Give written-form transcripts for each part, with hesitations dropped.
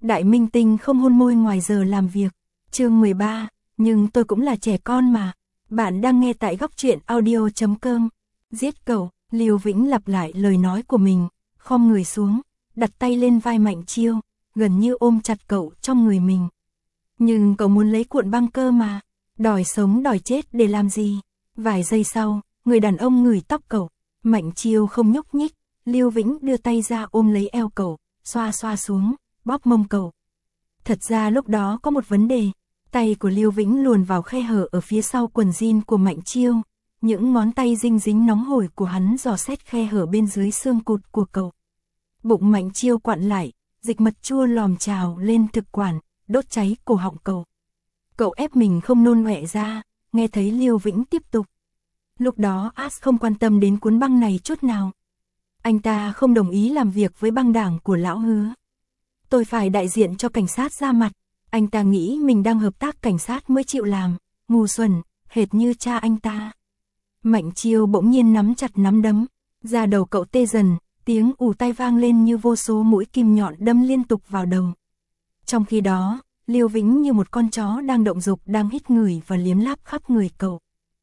Đại minh tinh không hôn môi ngoài giờ làm việc. Chương 13, nhưng tôi cũng là trẻ con mà. Bạn đang nghe tại góc truyện audio.com. Giết cậu, Liêu Vĩnh lặp lại lời nói của mình, khom người xuống, đặt tay lên vai Mạnh Chiêu, gần như ôm chặt cậu trong người mình. Nhưng cậu muốn lấy cuộn băng cơ mà, đòi sống đòi chết để làm gì? Vài giây sau, người đàn ông ngửi tóc cậu, Mạnh Chiêu không nhúc nhích, Liêu Vĩnh đưa tay ra ôm lấy eo cậu, xoa xoa xuống, bóp mông cậu. Thật ra lúc đó có một vấn đề, tay của Liêu Vĩnh luồn vào khe hở ở phía sau quần jean của Mạnh Chiêu, những ngón tay dinh dính nóng hổi của hắn dò xét khe hở bên dưới xương cụt của cậu. Bụng Mạnh Chiêu quặn lại, dịch mật chua lòm trào lên thực quản, đốt cháy cổ họng cậu. Cậu ép mình không nôn ọe ra, nghe thấy Liêu Vĩnh tiếp tục. Lúc đó As không quan tâm đến cuốn băng này chút nào. Anh ta không đồng ý làm việc với băng đảng của lão Hứa. Tôi phải đại diện cho cảnh sát ra mặt. Anh ta nghĩ mình đang hợp tác cảnh sát mới chịu làm, ngu xuẩn, hệt như cha anh ta. Mạnh Chiêu bỗng nhiên nắm chặt nắm đấm, da đầu cậu tê dần, tiếng ù tai vang lên như vô số mũi kim nhọn đâm liên tục vào đầu. Trong khi đó, Liêu Vĩnh như một con chó đang động dục đang hít ngửi và liếm láp khắp người cậu.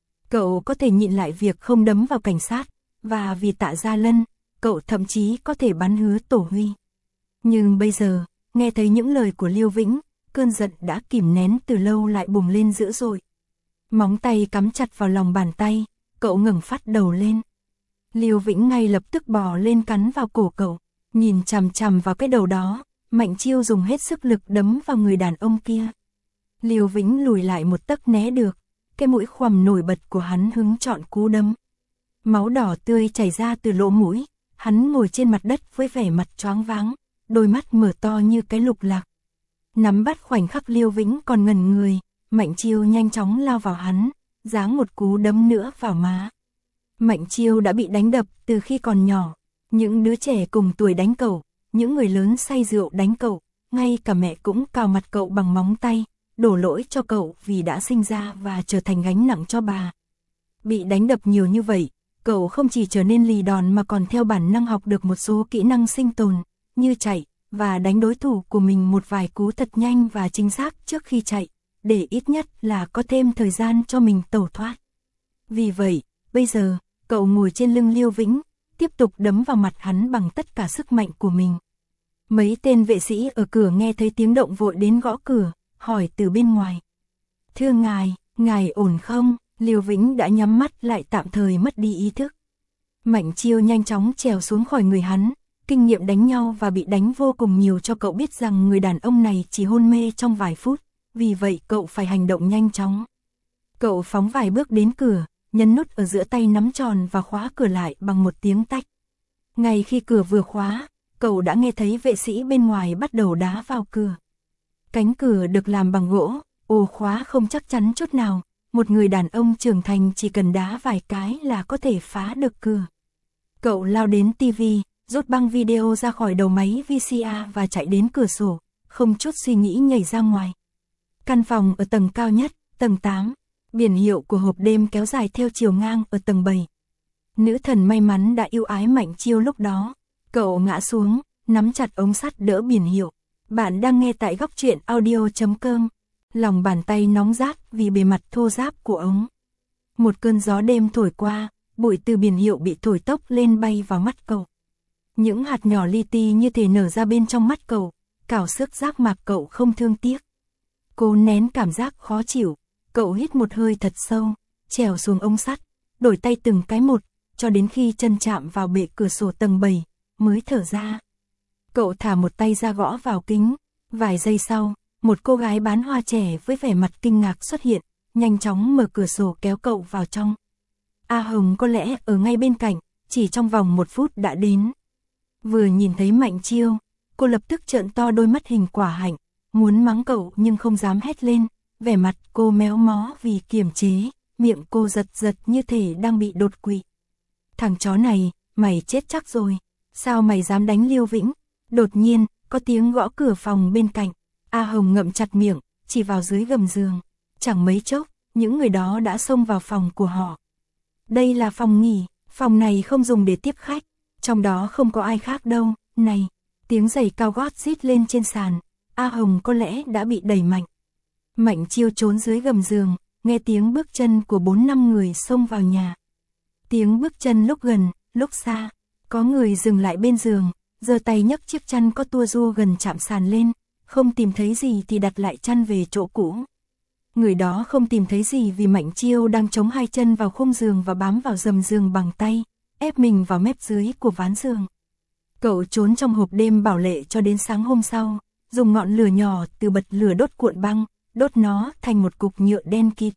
Cậu có thể nhịn lại việc không đấm vào cảnh sát, và vì Tạ Gia Lân, cậu thậm chí có thể bắn Hứa Tổ Huy. Nhưng bây giờ, nghe thấy những lời của Liêu Vĩnh, cơn giận đã kìm nén từ lâu lại bùng lên dữ dội. Móng tay cắm chặt vào lòng bàn tay, cậu ngẩng phát đầu lên. Liêu Vĩnh ngay lập tức bò lên cắn vào cổ cậu, nhìn chằm chằm vào cái đầu đó, Mạnh Chiêu dùng hết sức lực đấm vào người đàn ông kia. Liêu Vĩnh lùi lại một tấc né được, cái mũi khoằm nổi bật của hắn hứng chọn cú đấm. Máu đỏ tươi chảy ra từ lỗ mũi, hắn ngồi trên mặt đất với vẻ mặt choáng váng, đôi mắt mở to như cái lục lạc. Nắm bắt khoảnh khắc Liêu Vĩnh còn ngẩn người, Mạnh Chiêu nhanh chóng lao vào hắn, giáng một cú đấm nữa vào má. Mạnh Chiêu đã bị đánh đập từ khi còn nhỏ, những đứa trẻ cùng tuổi đánh cậu, những người lớn say rượu đánh cậu, ngay cả mẹ cũng cào mặt cậu bằng móng tay, đổ lỗi cho cậu vì đã sinh ra và trở thành gánh nặng cho bà. Bị đánh đập nhiều như vậy, cậu không chỉ trở nên lì đòn mà còn theo bản năng học được một số kỹ năng sinh tồn, như chạy, và đánh đối thủ của mình một vài cú thật nhanh và chính xác trước khi chạy, để ít nhất là có thêm thời gian cho mình tẩu thoát. Vì vậy, bây giờ, cậu ngồi trên lưng Liêu Vĩnh, tiếp tục đấm vào mặt hắn bằng tất cả sức mạnh của mình. Mấy tên vệ sĩ ở cửa nghe thấy tiếng động vội đến gõ cửa, hỏi từ bên ngoài. Thưa ngài ổn không? Liêu Vĩnh đã nhắm mắt lại tạm thời mất đi ý thức. Mạnh Chiêu nhanh chóng trèo xuống khỏi người hắn, kinh nghiệm đánh nhau và bị đánh vô cùng nhiều cho cậu biết rằng người đàn ông này chỉ hôn mê trong vài phút, vì vậy cậu phải hành động nhanh chóng. Cậu phóng vài bước đến cửa, nhấn nút ở giữa tay nắm tròn và khóa cửa lại bằng một tiếng tách. Ngay khi cửa vừa khóa, cậu đã nghe thấy vệ sĩ bên ngoài bắt đầu đá vào cửa. Cánh cửa được làm bằng gỗ, ổ khóa không chắc chắn chút nào, một người đàn ông trưởng thành chỉ cần đá vài cái là có thể phá được cửa. Cậu lao đến tivi, rút băng video ra khỏi đầu máy VCR và chạy đến cửa sổ, không chút suy nghĩ nhảy ra ngoài. Căn phòng ở tầng cao nhất, tầng 8, biển hiệu của hộp đêm kéo dài theo chiều ngang ở tầng 7. Nữ thần may mắn đã yêu ái Mạnh Chiêu lúc đó. Cậu ngã xuống, nắm chặt ống sắt đỡ biển hiệu. Bạn đang nghe tại góc truyện audio.com. Lòng bàn tay nóng rát vì bề mặt thô ráp của ống. Một cơn gió đêm thổi qua, bụi từ biển hiệu bị thổi tốc lên bay vào mắt cậu. Những hạt nhỏ li ti như thể nở ra bên trong mắt cậu, cào xước giác mạc cậu không thương tiếc. Cố nén cảm giác khó chịu, cậu hít một hơi thật sâu, trèo xuống ống sắt, đổi tay từng cái một, cho đến khi chân chạm vào bệ cửa sổ tầng 7, mới thở ra. Cậu thả một tay ra gõ vào kính, vài giây sau, một cô gái bán hoa trẻ với vẻ mặt kinh ngạc xuất hiện, nhanh chóng mở cửa sổ kéo cậu vào trong. A Hồng có lẽ ở ngay bên cạnh, chỉ trong vòng 1 phút đã đến. Vừa nhìn thấy Mạnh Chiêu, cô lập tức trợn to đôi mắt hình quả hạnh, muốn mắng cậu nhưng không dám hét lên, vẻ mặt cô méo mó vì kiềm chế, miệng cô giật giật như thể đang bị đột quỵ. Thằng chó này, mày chết chắc rồi, sao mày dám đánh Liêu Vĩnh? Đột nhiên, có tiếng gõ cửa phòng bên cạnh, A Hồng ngậm chặt miệng, chỉ vào dưới gầm giường. Chẳng mấy chốc, những người đó đã xông vào phòng của họ. Đây là phòng nghỉ, phòng này không dùng để tiếp khách, trong đó không có ai khác đâu, này. Tiếng giày cao gót rít lên trên sàn, A Hồng có lẽ đã bị đẩy mạnh. Mạnh Chiêu trốn dưới gầm giường, nghe tiếng bước chân của 4-5 người xông vào nhà. Tiếng bước chân lúc gần, lúc xa, có người dừng lại bên giường, giơ tay nhấc chiếc chăn có tua rua gần chạm sàn lên, không tìm thấy gì thì đặt lại chăn về chỗ cũ. Người đó không tìm thấy gì vì Mạnh Chiêu đang chống hai chân vào khung giường và bám vào rầm giường bằng tay, ép mình vào mép dưới của ván giường. Cậu trốn trong hộp đêm bảo lệ cho đến sáng hôm sau, dùng ngọn lửa nhỏ từ bật lửa đốt cuộn băng, đốt nó thành một cục nhựa đen kịt.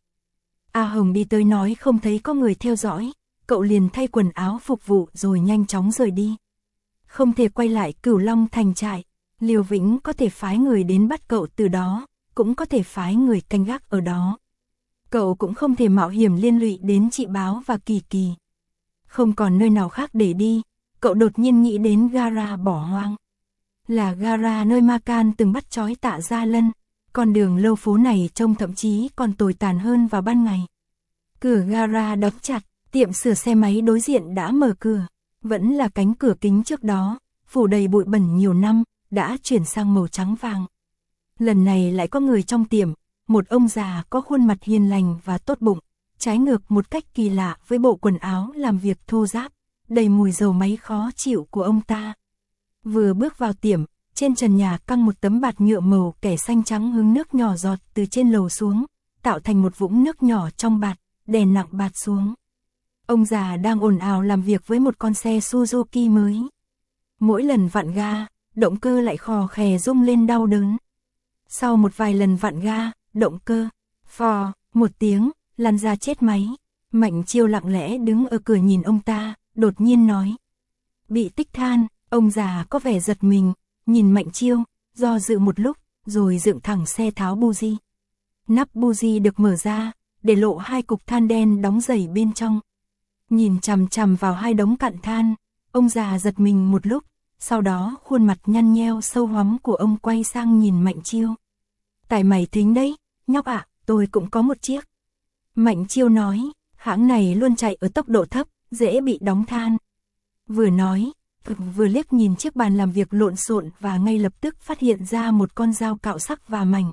A Hồng đi tới nói không thấy có người theo dõi, cậu liền thay quần áo phục vụ rồi nhanh chóng rời đi. Không thể quay lại Cửu Long Thành trại, Liều Vĩnh có thể phái người đến bắt cậu từ đó, cũng có thể phái người canh gác ở đó. Cậu cũng không thể mạo hiểm liên lụy đến chị Báo và Kỳ Kỳ. Không còn nơi nào khác để đi, cậu đột nhiên nghĩ đến gara bỏ hoang. Là gara nơi Ma Can từng bắt trói Tạ Gia Lân, con đường lâu phố này trông thậm chí còn tồi tàn hơn vào ban ngày. Cửa gara đóng chặt, tiệm sửa xe máy đối diện đã mở cửa, vẫn là cánh cửa kính trước đó, phủ đầy bụi bẩn nhiều năm, đã chuyển sang màu trắng vàng. Lần này lại có người trong tiệm, một ông già có khuôn mặt hiền lành và tốt bụng, trái ngược một cách kỳ lạ với bộ quần áo làm việc thô ráp, đầy mùi dầu máy khó chịu của ông ta. Vừa bước vào tiệm, trên trần nhà căng một tấm bạt nhựa màu kẻ xanh trắng hứng nước nhỏ giọt từ trên lầu xuống, tạo thành một vũng nước nhỏ trong bạt, đè nặng bạt xuống. Ông già đang ồn ào làm việc với một con xe Suzuki mới. Mỗi lần vặn ga, động cơ lại khò khè rung lên đau đớn. Sau một vài lần vặn ga, động cơ, phò, một tiếng, lăn ra chết máy. Mạnh Chiêu lặng lẽ đứng ở cửa nhìn ông ta, đột nhiên nói. Bị tích than, ông già có vẻ giật mình, nhìn Mạnh Chiêu, do dự một lúc, rồi dựng thẳng xe tháo buji. Nắp buji được mở ra, để lộ hai cục than đen đóng dày bên trong. Nhìn chằm chằm vào hai đống cặn than, ông già giật mình một lúc, sau đó khuôn mặt nhăn nheo sâu hoắm của ông quay sang nhìn Mạnh Chiêu. Tại mày thính đấy, nhóc ạ, tôi cũng có một chiếc. Mạnh Chiêu nói, hãng này luôn chạy ở tốc độ thấp, dễ bị đóng than. Vừa nói, vừa liếc nhìn chiếc bàn làm việc lộn xộn và ngay lập tức phát hiện ra một con dao cạo sắc và mảnh.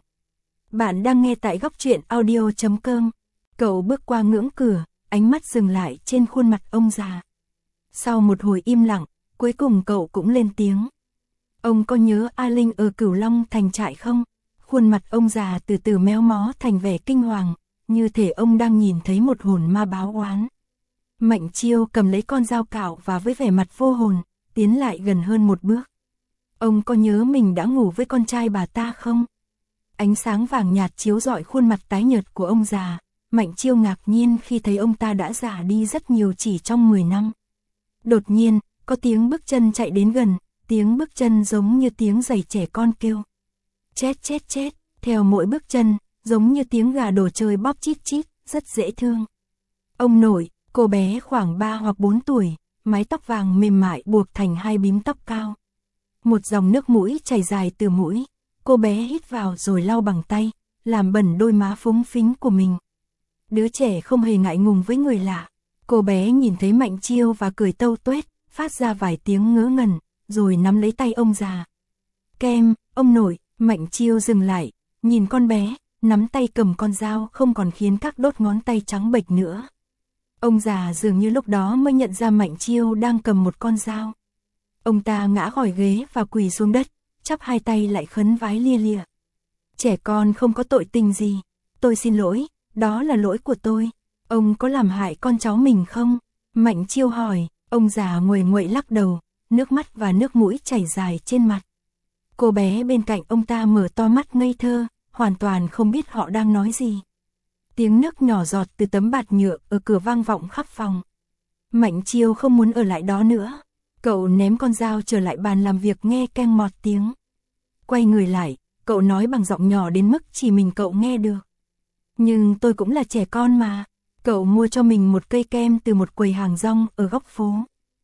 Bạn đang nghe tại góc truyện audio.com. Cậu bước qua ngưỡng cửa, ánh mắt dừng lại trên khuôn mặt ông già. Sau một hồi im lặng, cuối cùng cậu cũng lên tiếng. Ông có nhớ A Linh ở Cửu Long Thành trại không? Khuôn mặt ông già từ từ méo mó thành vẻ kinh hoàng, như thể ông đang nhìn thấy một hồn ma báo oán. Mạnh Chiêu cầm lấy con dao cạo và với vẻ mặt vô hồn, tiến lại gần hơn một bước. Ông có nhớ mình đã ngủ với con trai bà ta không? Ánh sáng vàng nhạt chiếu rọi khuôn mặt tái nhợt của ông già. Mạnh Chiêu ngạc nhiên khi thấy ông ta đã già đi rất nhiều chỉ trong 10 năm. Đột nhiên, có tiếng bước chân chạy đến gần, tiếng bước chân giống như tiếng giày trẻ con kêu. Chết chết chết, theo mỗi bước chân, giống như tiếng gà đồ chơi bóp chít chít, rất dễ thương. Ông nội, cô bé khoảng 3 hoặc 4 tuổi, mái tóc vàng mềm mại buộc thành hai bím tóc cao. Một dòng nước mũi chảy dài từ mũi, cô bé hít vào rồi lau bằng tay, làm bẩn đôi má phúng phính của mình. Đứa trẻ không hề ngại ngùng với người lạ. Cô bé nhìn thấy Mạnh Chiêu và cười tâu tuét, phát ra vài tiếng ngớ ngẩn, rồi nắm lấy tay ông già. Kem, ông nội. Mạnh Chiêu dừng lại, nhìn con bé, nắm tay cầm con dao không còn khiến các đốt ngón tay trắng bệch nữa. Ông già dường như lúc đó mới nhận ra Mạnh Chiêu đang cầm một con dao. Ông ta ngã khỏi ghế và quỳ xuống đất, chắp hai tay lại khấn vái lia lịa. Trẻ con không có tội tình gì, tôi xin lỗi, đó là lỗi của tôi. Ông có làm hại con cháu mình không? Mạnh Chiêu hỏi, ông già nguầy nguậy lắc đầu, nước mắt và nước mũi chảy dài trên mặt. Cô bé bên cạnh ông ta mở to mắt ngây thơ, hoàn toàn không biết họ đang nói gì. Tiếng nước nhỏ giọt từ tấm bạt nhựa ở cửa vang vọng khắp phòng. Mạnh Chiêu không muốn ở lại đó nữa. Cậu ném con dao trở lại bàn làm việc nghe keng mọt tiếng. Quay người lại, cậu nói bằng giọng nhỏ đến mức chỉ mình cậu nghe được. Nhưng tôi cũng là trẻ con mà. Cậu mua cho mình một cây kem từ một quầy hàng rong ở góc phố.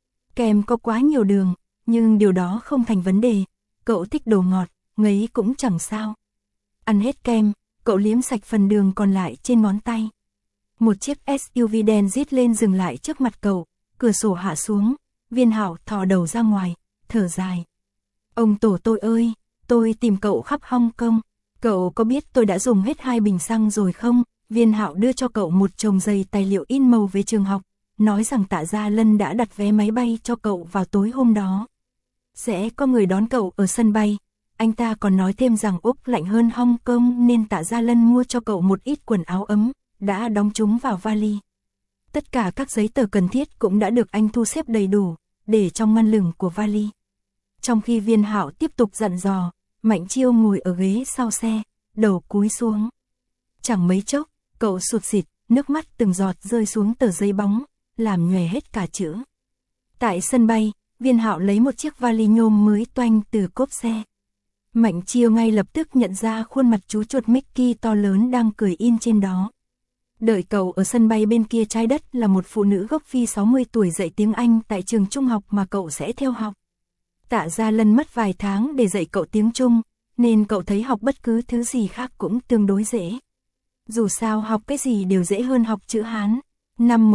Kem có quá nhiều đường, nhưng điều đó không thành vấn đề. Cậu thích đồ ngọt, ngấy cũng chẳng sao. Ăn hết kem, cậu liếm sạch phần đường còn lại trên ngón tay. Một chiếc SUV đen rít lên dừng lại trước mặt cậu, cửa sổ hạ xuống, Viên Hảo thò đầu ra ngoài, thở dài. Ông tổ tôi ơi, Tôi tìm cậu khắp Hong Kong. Cậu có biết tôi đã dùng hết 2 bình xăng rồi không? Viên Hạo đưa cho cậu một chồng dày tài liệu in màu về trường học, nói rằng Tạ Gia Lân đã đặt vé máy bay cho cậu vào tối hôm đó. Sẽ có người đón cậu ở sân bay. Anh ta còn nói thêm rằng Úc lạnh hơn Hong Kong nên Tạ Gia Lân mua cho cậu một ít quần áo ấm, đã đóng chúng vào vali. Tất cả các giấy tờ cần thiết cũng đã được anh thu xếp đầy đủ, để trong ngăn lửng của vali. Trong khi Viên Hạo tiếp tục dặn dò, Mạnh Chiêu ngồi ở ghế sau xe, đầu cúi xuống. Chẳng mấy chốc, cậu sụt sịt, nước mắt từng giọt rơi xuống tờ giấy bóng, làm nhòe hết cả chữ. Tại sân bay, Viên Hạo lấy một chiếc vali nhôm mới toanh từ cốp xe. Mạnh Chiêu ngay lập tức nhận ra khuôn mặt chú chuột Mickey to lớn đang cười in trên đó. Đợi cậu ở sân bay bên kia trái đất là một phụ nữ gốc Phi 60 tuổi dạy tiếng Anh tại trường trung học mà cậu sẽ theo học. Tạ Gia Lân mất vài tháng để dạy cậu tiếng Trung, nên cậu thấy học bất cứ thứ gì khác cũng tương đối dễ. Dù sao học cái gì đều dễ hơn học chữ Hán. Năm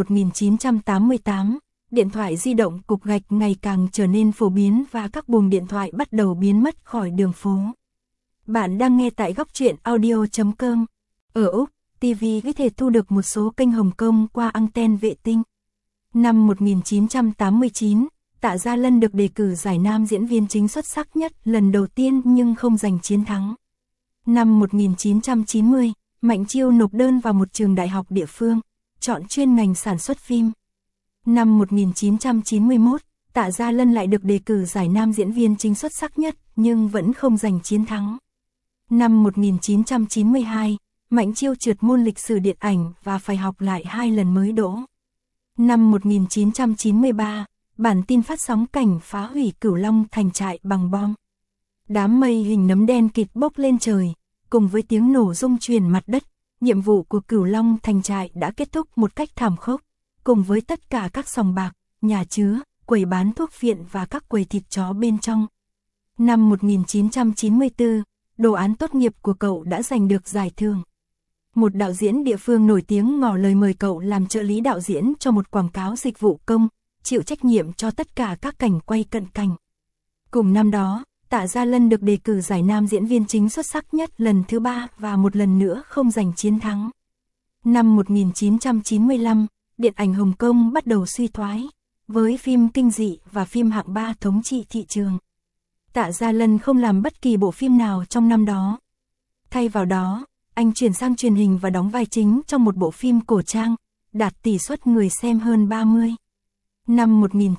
1988, điện thoại di động cục gạch ngày càng trở nên phổ biến và các buồng điện thoại bắt đầu biến mất khỏi đường phố. Bạn đang nghe tại góc truyện audio.com. Ở Úc, TV có thể thu được một số kênh Hồng Kông qua anten vệ tinh. Năm 1989, Tạ Gia Lân được đề cử giải nam diễn viên chính xuất sắc nhất lần đầu tiên nhưng không giành chiến thắng. Năm 1990, Mạnh Chiêu nộp đơn vào một trường đại học địa phương, chọn chuyên ngành sản xuất phim. Năm 1991, Tạ Gia Lân lại được đề cử giải nam diễn viên chính xuất sắc nhất nhưng vẫn không giành chiến thắng. Năm 1992, Mạnh Chiêu trượt môn lịch sử điện ảnh và phải học lại 2 lần mới đỗ. Năm 1993, bản tin phát sóng cảnh phá hủy Cửu Long thành trại bằng bom. Đám mây hình nấm đen kịt bốc lên trời, cùng với tiếng nổ rung chuyển mặt đất, nhiệm vụ của Cửu Long thành trại đã kết thúc một cách thảm khốc, cùng với tất cả các sòng bạc, nhà chứa, quầy bán thuốc phiện và các quầy thịt chó bên trong. Năm 1994, đồ án tốt nghiệp của cậu đã giành được giải thưởng. Một đạo diễn địa phương nổi tiếng ngỏ lời mời cậu làm trợ lý đạo diễn cho một quảng cáo dịch vụ công, chịu trách nhiệm cho tất cả các cảnh quay cận cảnh. Cùng năm đó, Tạ Gia Lân được đề cử giải nam diễn viên chính xuất sắc nhất lần thứ 3 và một lần nữa không giành chiến thắng. Năm 1995, điện ảnh Hồng Kông bắt đầu suy thoái, với phim kinh dị và phim hạng 3 thống trị thị trường. Tạ Gia Lân không làm bất kỳ bộ phim nào trong năm đó. Thay vào đó, anh chuyển sang truyền hình và đóng vai chính trong một bộ phim cổ trang, đạt tỷ suất người xem hơn 30. Năm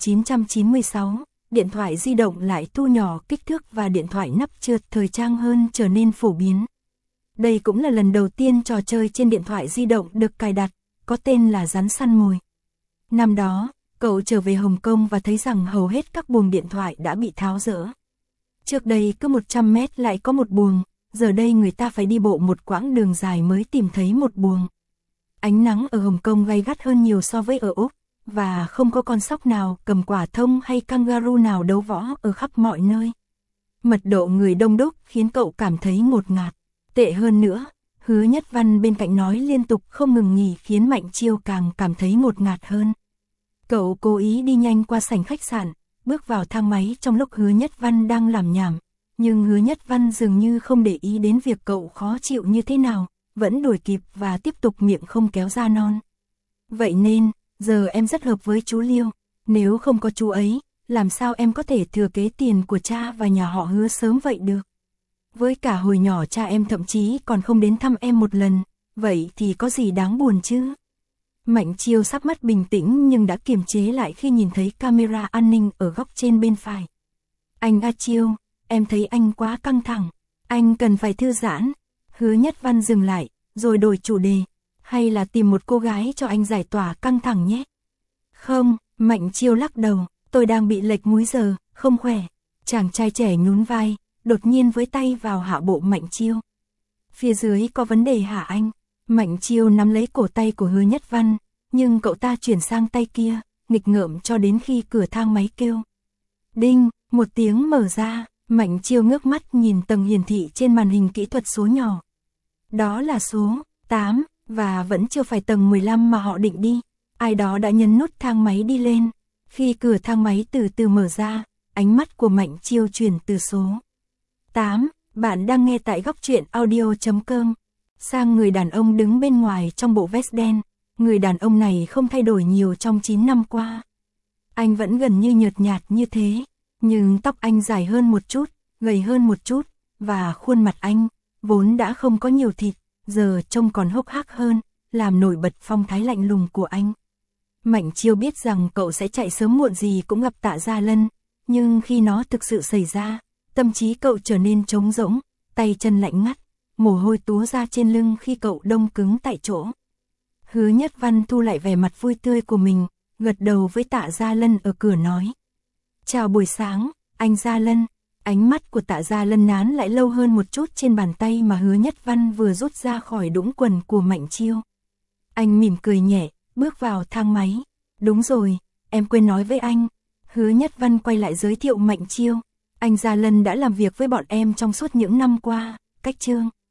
1996, điện thoại di động lại thu nhỏ kích thước và điện thoại nắp trượt thời trang hơn trở nên phổ biến. Đây cũng là lần đầu tiên trò chơi trên điện thoại di động được cài đặt, có tên là rắn săn mồi. Năm đó, cậu trở về Hồng Kông và thấy rằng hầu hết các buồng điện thoại đã bị tháo dỡ. Trước đây cứ 100 mét lại có một buồng, giờ đây người ta phải đi bộ một quãng đường dài mới tìm thấy một buồng. Ánh nắng ở Hồng Kông gay gắt hơn nhiều so với ở Úc, và không có con sóc nào cầm quả thông hay kangaroo nào đấu võ ở khắp mọi nơi. Mật độ người đông đúc khiến cậu cảm thấy ngột ngạt. Tệ hơn nữa, Hứa Nhất Văn bên cạnh nói liên tục không ngừng nghỉ khiến Mạnh Chiêu càng cảm thấy ngột ngạt hơn. Cậu cố ý đi nhanh qua sảnh khách sạn, bước vào thang máy trong lúc Hứa Nhất Văn đang làm nhảm. Nhưng Hứa Nhất Văn dường như không để ý đến việc cậu khó chịu như thế nào, vẫn đuổi kịp và tiếp tục miệng không kéo ra non. Vậy nên, giờ em rất hợp với chú Liêu, nếu không có chú ấy, làm sao em có thể thừa kế tiền của cha và nhà họ Hứa sớm vậy được? Với cả hồi nhỏ cha em thậm chí còn không đến thăm em một lần, vậy thì có gì đáng buồn chứ? Mạnh Chiêu sắc mắt bình tĩnh nhưng đã kiềm chế lại khi nhìn thấy camera an ninh ở góc trên bên phải. Anh A Chiêu, em thấy anh quá căng thẳng, anh cần phải thư giãn. Hứa Nhất Văn dừng lại, rồi đổi chủ đề, hay là tìm một cô gái cho anh giải tỏa căng thẳng nhé. Không, Mạnh Chiêu lắc đầu, tôi đang bị lệch múi giờ, không khỏe. Chàng trai trẻ nhún vai, đột nhiên với tay vào hạ bộ Mạnh Chiêu. Phía dưới có vấn đề hả anh? Mạnh Chiêu nắm lấy cổ tay của Hứa Nhất Văn, nhưng cậu ta chuyển sang tay kia, nghịch ngợm cho đến khi cửa thang máy kêu. Đinh, một tiếng mở ra, Mạnh Chiêu ngước mắt nhìn tầng hiển thị trên màn hình kỹ thuật số nhỏ. Đó là số 8, và vẫn chưa phải tầng 15 mà họ định đi. Ai đó đã nhấn nút thang máy đi lên. Khi cửa thang máy từ từ mở ra, ánh mắt của Mạnh Chiêu chuyển từ số 8. Bạn đang nghe tại góc truyện audio.com. Sang người đàn ông đứng bên ngoài trong bộ vest đen. Người đàn ông này không thay đổi nhiều trong 9 năm qua. Anh vẫn gần như nhợt nhạt như thế, nhưng tóc anh dài hơn một chút, gầy hơn một chút, và khuôn mặt anh, vốn đã không có nhiều thịt, giờ trông còn hốc hác hơn, làm nổi bật phong thái lạnh lùng của anh. Mạnh Chiêu biết rằng cậu sẽ chạy sớm muộn gì cũng gặp Tạ Gia Lân, nhưng khi nó thực sự xảy ra, tâm trí cậu trở nên trống rỗng, tay chân lạnh ngắt, mồ hôi túa ra trên lưng khi cậu đông cứng tại chỗ. Hứa Nhất Văn thu lại vẻ mặt vui tươi của mình, gật đầu với Tạ Gia Lân ở cửa nói. Chào buổi sáng, anh Gia Lân. Ánh mắt của Tạ Gia Lân nán lại lâu hơn một chút trên bàn tay mà Hứa Nhất Văn vừa rút ra khỏi đũng quần của Mạnh Chiêu. Anh mỉm cười nhẹ, bước vào thang máy. Đúng rồi, em quên nói với anh. Hứa Nhất Văn quay lại giới thiệu Mạnh Chiêu. Anh Gia Lân đã làm việc với bọn em trong suốt những năm qua, cách Trương.